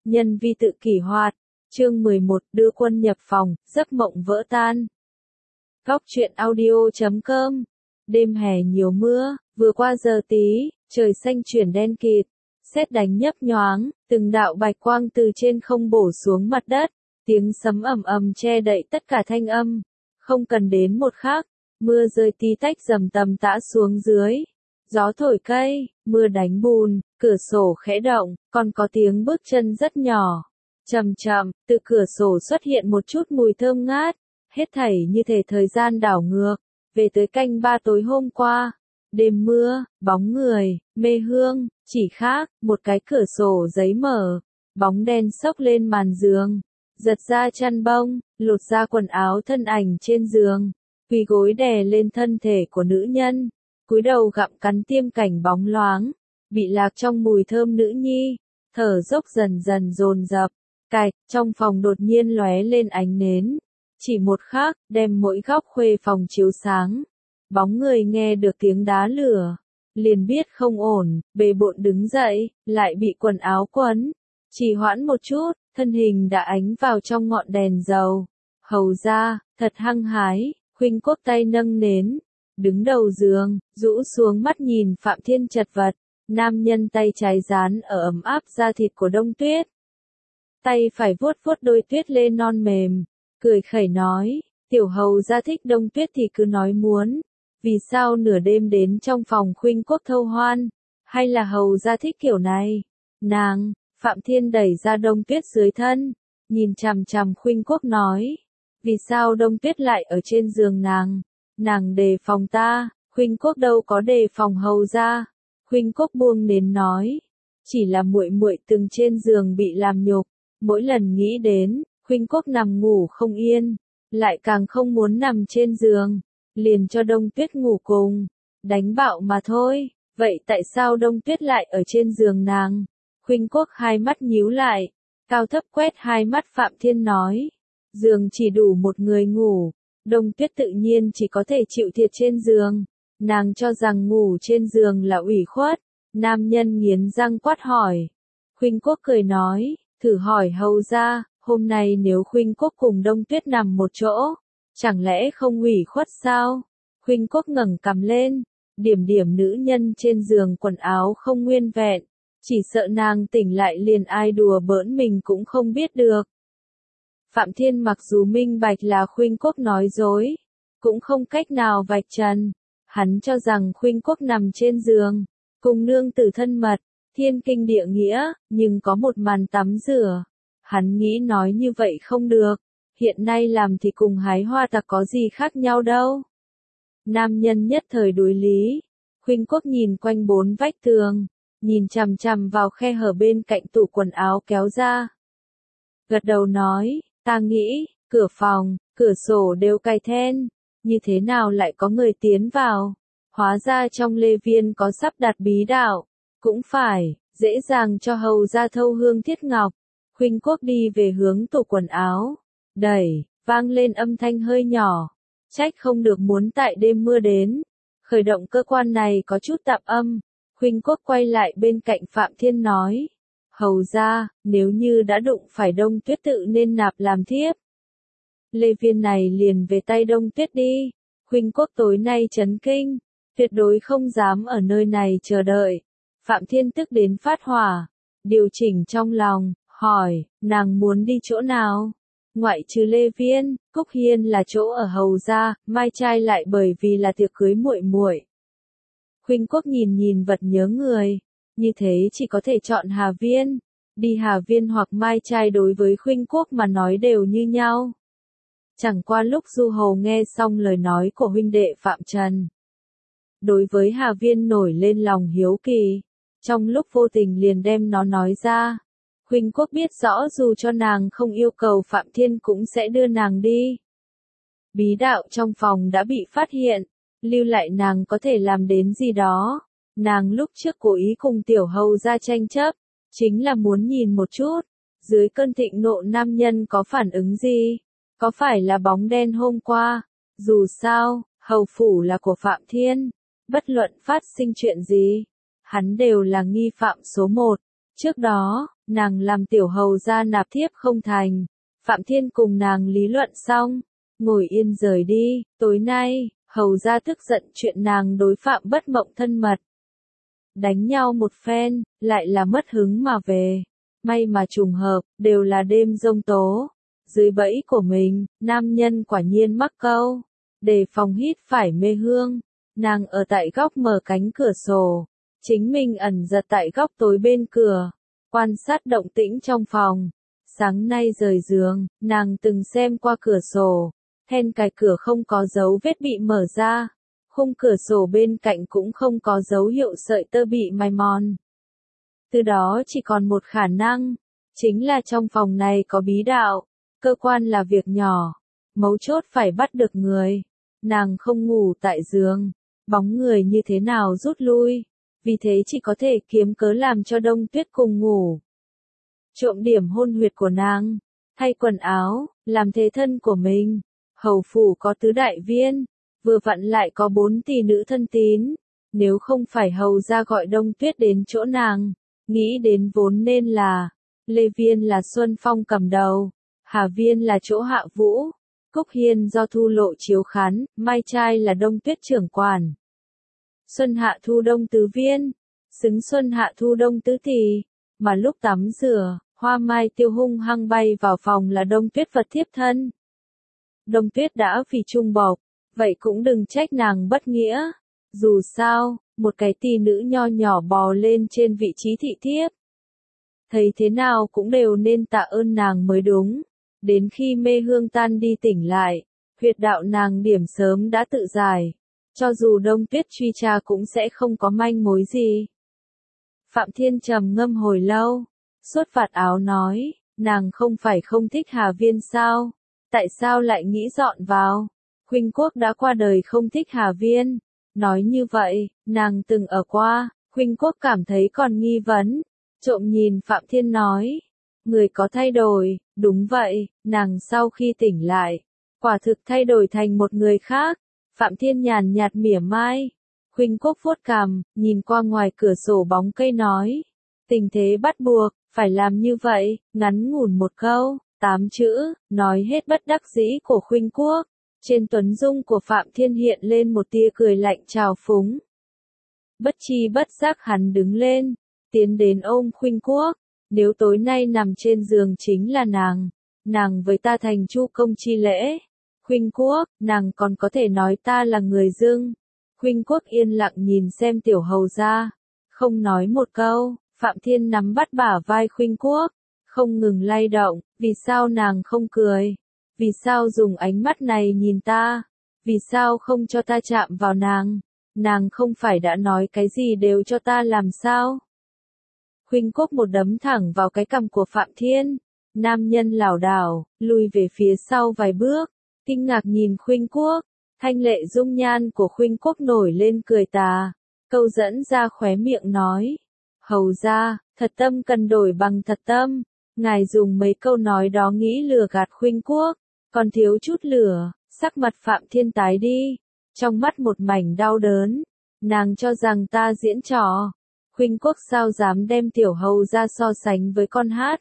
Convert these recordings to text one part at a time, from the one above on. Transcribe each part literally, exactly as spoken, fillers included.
Nhân vi tự kỷ hoạt. Chương mười một, đưa quân nhập phòng, giấc mộng vỡ tan. Góc truyện audio chấm com. Đêm hè nhiều mưa, vừa qua giờ tí, trời xanh chuyển đen kịt, sét đánh nhấp nhoáng, từng đạo bạch quang từ trên không bổ xuống mặt đất, tiếng sấm ầm ầm che đậy tất cả thanh âm. Không cần đến một khắc, mưa rơi tí tách rầm tầm tã xuống dưới. Gió thổi cây, mưa đánh bùn, cửa sổ khẽ động, còn có tiếng bước chân rất nhỏ. Chậm chậm, từ cửa sổ xuất hiện một chút mùi thơm ngát, hết thảy như thể thời gian đảo ngược, về tới canh ba tối hôm qua. Đêm mưa, bóng người, mê hương, chỉ khác, một cái cửa sổ giấy mở, bóng đen xốc lên màn giường, giật ra chăn bông, lột ra quần áo thân ảnh trên giường, quỳ gối đè lên thân thể của nữ nhân, cúi đầu gặm cắn tiêm cảnh bóng loáng, bị lạc trong mùi thơm nữ nhi, thở dốc dần dần dồn dập. Cạch, trong phòng đột nhiên lóe lên ánh nến. Chỉ một khắc, đem mỗi góc khuê phòng chiếu sáng. Bóng người nghe được tiếng đá lửa, liền biết không ổn, bề bộn đứng dậy, lại bị quần áo quấn. Chỉ hoãn một chút, thân hình đã ánh vào trong ngọn đèn dầu. Hầu ra, thật hăng hái, Khuynh Quốc tay nâng nến, đứng đầu giường, rũ xuống mắt nhìn Phạm Thiên chật vật. Nam nhân tay trái dán ở ấm áp da thịt của Đông Tuyết. Tay phải vuốt vuốt đôi tuyết lê non mềm, cười khẩy nói, tiểu hầu gia thích Đông Tuyết thì cứ nói muốn, vì sao nửa đêm đến trong phòng Khuynh Quốc thâu hoan, hay là hầu gia thích kiểu này? Nàng, Phạm Thiên đẩy ra Đông Tuyết dưới thân, nhìn chằm chằm Khuynh Quốc nói, vì sao Đông Tuyết lại ở trên giường nàng? Nàng đề phòng ta, Khuynh Quốc đâu có đề phòng hầu gia. Khuynh Quốc buông nến nói, chỉ là muội muội từng trên giường bị làm nhục. Mỗi lần nghĩ đến, Khuynh Quốc nằm ngủ không yên, lại càng không muốn nằm trên giường, liền cho Đông Tuyết ngủ cùng, đánh bạo mà thôi. Vậy tại sao Đông Tuyết lại ở trên giường nàng? Khuynh Quốc hai mắt nhíu lại, cao thấp quét hai mắt Phạm Thiên nói, giường chỉ đủ một người ngủ, Đông Tuyết tự nhiên chỉ có thể chịu thiệt trên giường. Nàng cho rằng ngủ trên giường là ủy khuất. Nam nhân nghiến răng quát hỏi. Khuynh Quốc cười nói, thử hỏi hầu ra, hôm nay nếu Khuynh Quốc cùng Đông Tuyết nằm một chỗ, chẳng lẽ không ủy khuất sao? Khuynh Quốc ngẩng cằm lên, điểm điểm nữ nhân trên giường quần áo không nguyên vẹn, chỉ sợ nàng tỉnh lại liền ai đùa bỡn mình cũng không biết được. Phạm Thiên mặc dù minh bạch là Khuynh Quốc nói dối, cũng không cách nào vạch trần. Hắn cho rằng Khuynh Quốc nằm trên giường, cùng nương tử thân mật, thiên kinh địa nghĩa, nhưng có một màn tắm rửa. Hắn nghĩ nói như vậy không được, hiện nay làm thì cùng hái hoa tặc có gì khác nhau đâu. Nam nhân nhất thời đối lý, Khuynh Quốc nhìn quanh bốn vách tường, nhìn chằm chằm vào khe hở bên cạnh tủ quần áo kéo ra. Gật đầu nói, ta nghĩ, cửa phòng, cửa sổ đều cài then. Như thế nào lại có người tiến vào? Hóa ra trong Lê Viên có sắp đặt bí đạo. Cũng phải, dễ dàng cho hầu ra thâu hương thiết ngọc. Khuynh Quốc đi về hướng tủ quần áo. Đẩy, vang lên âm thanh hơi nhỏ. Trách không được muốn tại đêm mưa đến. Khởi động cơ quan này có chút tạp âm. Khuynh Quốc quay lại bên cạnh Phạm Thiên nói. Hầu ra, nếu như đã đụng phải Đông Tuyết tự nên nạp làm thiếp. Lê Viên này liền về tay Đông Tuyết đi. Khuynh Quốc tối nay chấn kinh, tuyệt đối không dám ở nơi này chờ đợi. Phạm Thiên tức đến phát hỏa, điều chỉnh trong lòng, hỏi, nàng muốn đi chỗ nào? Ngoại trừ Lê Viên, Cúc Hiên là chỗ ở hầu gia, Mai Trai lại bởi vì là tiệc cưới muội muội. Khuynh Quốc nhìn nhìn vật nhớ người, như thế chỉ có thể chọn Hà Viên. Đi Hà Viên hoặc Mai Trai đối với Khuynh Quốc mà nói đều như nhau. Chẳng qua lúc Du Hầu nghe xong lời nói của huynh đệ Phạm Trần. Đối với Hà Viên nổi lên lòng hiếu kỳ. Trong lúc vô tình liền đem nó nói ra. Khuynh Quốc biết rõ dù cho nàng không yêu cầu Phạm Thiên cũng sẽ đưa nàng đi. Bí đạo trong phòng đã bị phát hiện. Lưu lại nàng có thể làm đến gì đó. Nàng lúc trước cố ý cùng tiểu hầu ra tranh chấp. Chính là muốn nhìn một chút. Dưới cơn thịnh nộ nam nhân có phản ứng gì. Có phải là bóng đen hôm qua? Dù sao, hầu phủ là của Phạm Thiên. Bất luận phát sinh chuyện gì, hắn đều là nghi phạm số một. Trước đó, nàng làm tiểu hầu ra nạp thiếp không thành. Phạm Thiên cùng nàng lý luận xong, ngồi yên rời đi. Tối nay, hầu ra tức giận chuyện nàng đối Phạm Bất Mộng thân mật. Đánh nhau một phen, lại là mất hứng mà về. May mà trùng hợp, đều là đêm giông tố. Dưới bẫy của mình, nam nhân quả nhiên mắc câu. Đề phòng hít phải mê hương. Nàng ở tại góc mở cánh cửa sổ. Chính mình ẩn giật tại góc tối bên cửa. Quan sát động tĩnh trong phòng. Sáng nay rời giường, nàng từng xem qua cửa sổ. Then cài cửa không có dấu vết bị mở ra. Khung cửa sổ bên cạnh cũng không có dấu hiệu sợi tơ bị mài mòn. Từ đó chỉ còn một khả năng. Chính là trong phòng này có bí đạo. Cơ quan là việc nhỏ. Mấu chốt phải bắt được người. Nàng không ngủ tại giường. Bóng người như thế nào rút lui. Vì thế chỉ có thể kiếm cớ làm cho Đông Tuyết cùng ngủ. Trộm điểm hôn huyệt của nàng. Thay quần áo, làm thế thân của mình. Hầu phủ có tứ đại viên. Vừa vặn lại có bốn tỷ nữ thân tín. Nếu không phải hầu ra gọi Đông Tuyết đến chỗ nàng. Nghĩ đến vốn nên là. Lê Viên là Xuân Phong cầm đầu. Hà Viên là chỗ Hạ Vũ. Cúc Hiên do Thu Lộ chiếu khán. Mai Trai là Đông Tuyết trưởng quản. Xuân Hạ Thu Đông tứ viên. Xứng Xuân Hạ Thu Đông tứ tỷ. Mà lúc tắm rửa, Hoa Mai Tiêu hung hăng bay vào phòng là Đông Tuyết vật thiếp thân. Đông Tuyết đã vì trung bộc, vậy cũng đừng trách nàng bất nghĩa. Dù sao, một cái tỷ nữ nho nhỏ bò lên trên vị trí thị thiếp. Thấy thế nào cũng đều nên tạ ơn nàng mới đúng. Đến khi mê hương tan đi tỉnh lại, huyệt đạo nàng điểm sớm đã tự giải. Cho dù Đông Tuyết truy tra cũng sẽ không có manh mối gì. Phạm Thiên trầm ngâm hồi lâu, xuất vạt áo nói, nàng không phải không thích Hà Viên sao? Tại sao lại nghĩ dọn vào? Khuynh Quốc đã qua đời không thích Hà Viên. Nói như vậy, nàng từng ở qua, Khuynh Quốc cảm thấy còn nghi vấn. Trộm nhìn Phạm Thiên nói, người có thay đổi, đúng vậy, nàng sau khi tỉnh lại, quả thực thay đổi thành một người khác. Phạm Thiên nhàn nhạt mỉa mai. Khuynh Quốc vuốt cằm, nhìn qua ngoài cửa sổ bóng cây nói. Tình thế bắt buộc, phải làm như vậy, ngắn ngủn một câu, tám chữ, nói hết bất đắc dĩ của Khuynh Quốc. Trên tuấn dung của Phạm Thiên hiện lên một tia cười lạnh trào phúng. Bất chi bất giác hắn đứng lên, tiến đến ôm Khuynh Quốc. Nếu tối nay nằm trên giường chính là nàng, nàng với ta thành chu công chi lễ. Khuynh Quốc, nàng còn có thể nói ta là người dưng. Khuynh Quốc yên lặng nhìn xem tiểu hầu ra, không nói một câu. Phạm Thiên nắm bắt bả vai Khuynh Quốc, không ngừng lay động. Vì sao nàng không cười? Vì sao dùng ánh mắt này nhìn ta? Vì sao không cho ta chạm vào nàng? Nàng không phải đã nói cái gì đều cho ta làm sao? Khuynh Quốc một đấm thẳng vào cái cằm của Phạm Thiên. Nam nhân lảo đảo, lùi về phía sau vài bước, kinh ngạc nhìn Khuynh Quốc. Thanh lệ dung nhan của Khuynh Quốc nổi lên cười tà. Câu dẫn ra khóe miệng nói. Hầu ra, thật tâm cần đổi bằng thật tâm. Ngài dùng mấy câu nói đó nghĩ lừa gạt Khuynh Quốc. Còn thiếu chút lửa, sắc mặt Phạm Thiên tái đi. Trong mắt một mảnh đau đớn. Nàng cho rằng ta diễn trò. Khuynh Quốc sao dám đem tiểu hầu ra so sánh với con hát.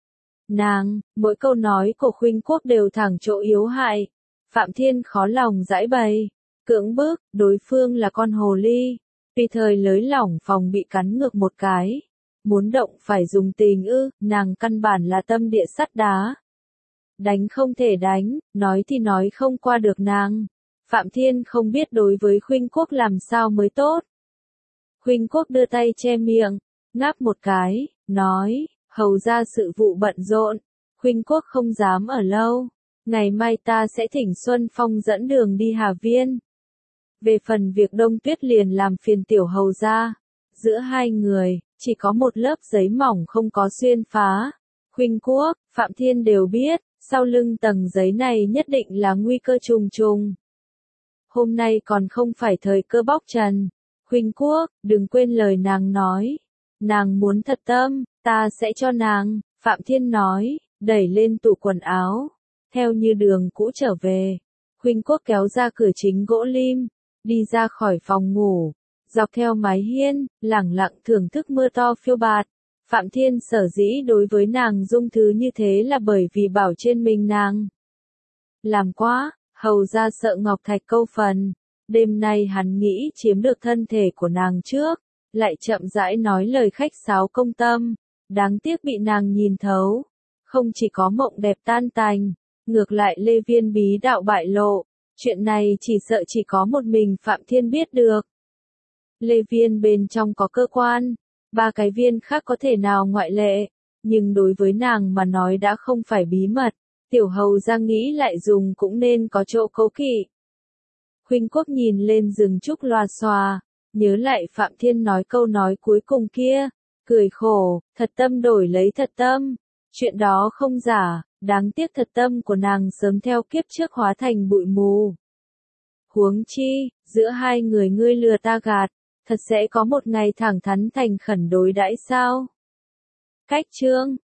Nàng, mỗi câu nói của Khuynh Quốc đều thẳng chỗ yếu hại. Phạm Thiên khó lòng giải bày. Cưỡng bức, đối phương là con hồ ly. Vì thời lới lỏng phòng bị cắn ngược một cái. Muốn động phải dùng tình ư, nàng căn bản là tâm địa sắt đá. Đánh không thể đánh, nói thì nói không qua được nàng. Phạm Thiên không biết đối với Khuynh Quốc làm sao mới tốt. Khuynh Quốc đưa tay che miệng, ngáp một cái, nói, hầu ra sự vụ bận rộn. Khuynh Quốc không dám ở lâu. Ngày mai ta sẽ thỉnh Xuân Phong dẫn đường đi Hà Viên. Về phần việc Đông Tuyết liền làm phiền tiểu hầu ra. Giữa hai người, chỉ có một lớp giấy mỏng không có xuyên phá. Khuynh Quốc, Phạm Thiên đều biết, sau lưng tầng giấy này nhất định là nguy cơ trùng trùng. Hôm nay còn không phải thời cơ bóc trần. Khuynh Quốc, đừng quên lời nàng nói. Nàng muốn thật tâm, ta sẽ cho nàng. Phạm Thiên nói, đẩy lên tủ quần áo. Theo như đường cũ trở về. Khuynh Quốc kéo ra cửa chính gỗ lim. Đi ra khỏi phòng ngủ. Dọc theo mái hiên, lẳng lặng thưởng thức mưa to phiêu bạt. Phạm Thiên sở dĩ đối với nàng dung thứ như thế là bởi vì bảo trên mình nàng. Làm quá, hầu ra sợ Ngọc Thạch câu phần. Đêm nay hắn nghĩ chiếm được thân thể của nàng trước, lại chậm rãi nói lời khách sáo công tâm. Đáng tiếc bị nàng nhìn thấu. Không chỉ có mộng đẹp tan tành, ngược lại Lê Viên bí đạo bại lộ. Chuyện này chỉ sợ chỉ có một mình Phạm Thiên biết được. Lê Viên bên trong có cơ quan, ba cái viên khác có thể nào ngoại lệ, nhưng đối với nàng mà nói đã không phải bí mật, tiểu hầu ra nghĩ lại dùng cũng nên có chỗ cố kỵ. Khuynh Quốc nhìn lên rừng trúc loà xòa, nhớ lại Phạm Thiên nói câu nói cuối cùng kia, cười khổ, thật tâm đổi lấy thật tâm, chuyện đó không giả, đáng tiếc thật tâm của nàng sớm theo kiếp trước hóa thành bụi mù. Huống chi, giữa hai người ngươi lừa ta gạt, thật sẽ có một ngày thẳng thắn thành khẩn đối đãi sao? Cách chương